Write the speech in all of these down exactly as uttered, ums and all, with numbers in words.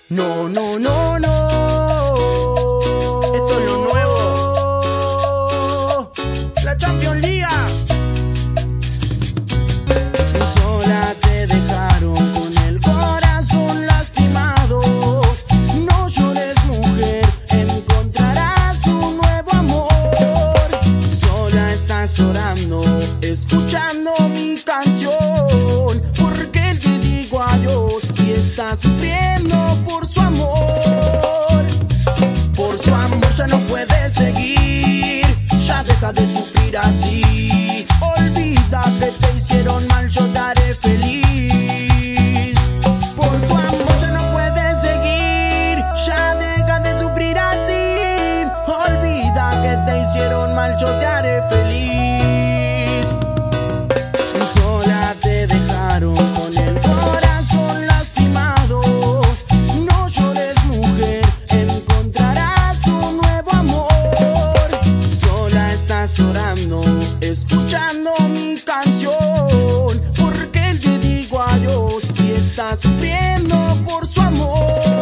No, no, no, no. Esto es lo nuevo. La Champions League. Sola te dejaron con el corazón lastimado. No llores, mujer, encontrarás un nuevo amor. Sola estás llorando, escuchando mi canción, porque te digo adiós y estás sufriendo por su amor. Por su amor ya no puedes seguir, ya deja de sufrir así. Olvida que te hicieron mal, yo te haré feliz. Por su amor ya no puedes seguir, ya deja de sufrir así. Olvida que te hicieron mal, yo te haré feliz. Sola te dejaron con el corazón lastimado. No llores, mujer, encontrarás un nuevo amor. Sola estás llorando, escuchando mi canción, porque te digo adiós y estás sufriendo por su amor.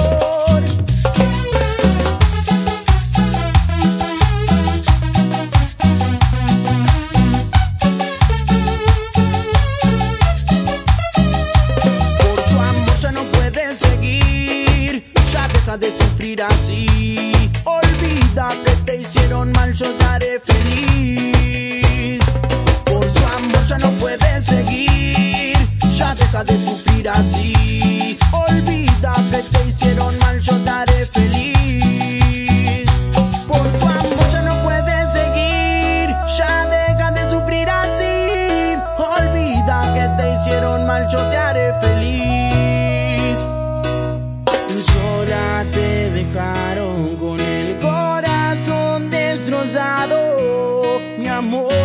Por su amor ya no puedes seguir, ya deja de sufrir así. Olvida que te hicieron mal, yo te haré feliz. Por su amor ya no puedes seguir, ya deja de sufrir así. Olvida que te hicieron mal, yo te haré feliz. Por su amor ya no puedes seguir, ya deja de sufrir así. Olvida que te hicieron mal, yo te haré feliz. Sola te dejaron con el corazón destrozado, mi amor.